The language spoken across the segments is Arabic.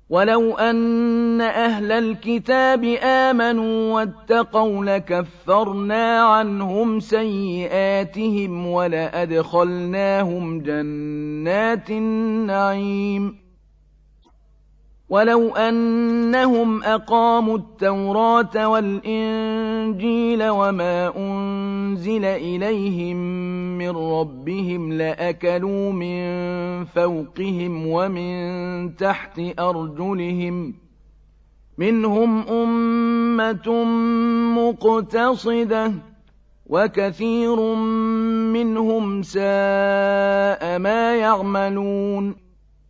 ولو أن أهل الكتاب آمنوا واتقوا لكفرنا عنهم سيئاتهم ولأدخلناهم جنات النعيم ولو أنهم أقاموا التوراة والإنجيل وما أنزل إليهم من ربهم لأكلوا من فوقهم ومن تحت أرجلهم منهم أمة مقتصدة وكثير منهم ساء ما يعملون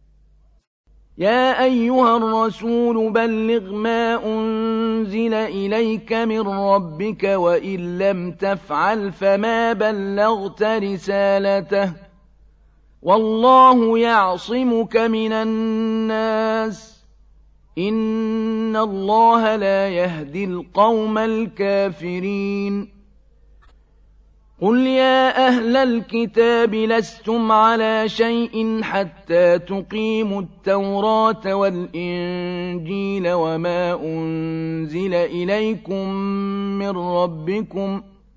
يا أيها الرسول بلغ ما أنزل إليك من ربك وإن لم تفعل فما بلغت رسالته والله يعصمك من الناس إن الله لا يهدي القوم الكافرين قل يا أهل الكتاب لستم على شيء حتى تقيموا التوراة والإنجيل وما أنزل إليكم من ربكم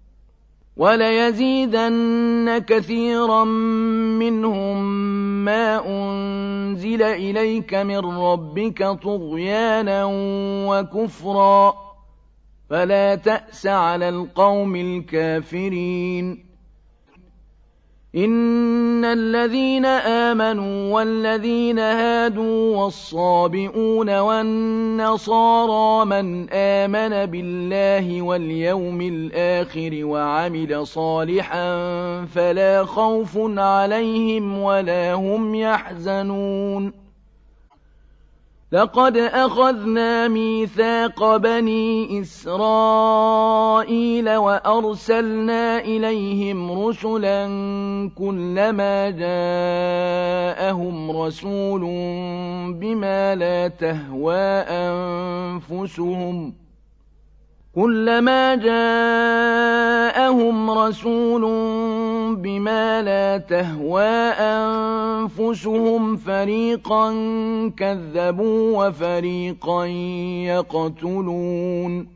وليزيدن كثيرا منهم ما أنزل إليك من ربك طغيانا وكفرا فلا تأس على القوم الكافرين إن الذين آمنوا والذين هادوا والصابئون والنصارى من آمن بالله واليوم الآخر وعمل صالحا فلا خوف عليهم ولا هم يحزنون لقد أخذنا ميثاق بني إسرائيل وأرسلنا إليهم رسلا كلما جاءهم رسول بما لا تهوى أنفسهم فريقا كذبوا وفريقا يقتلون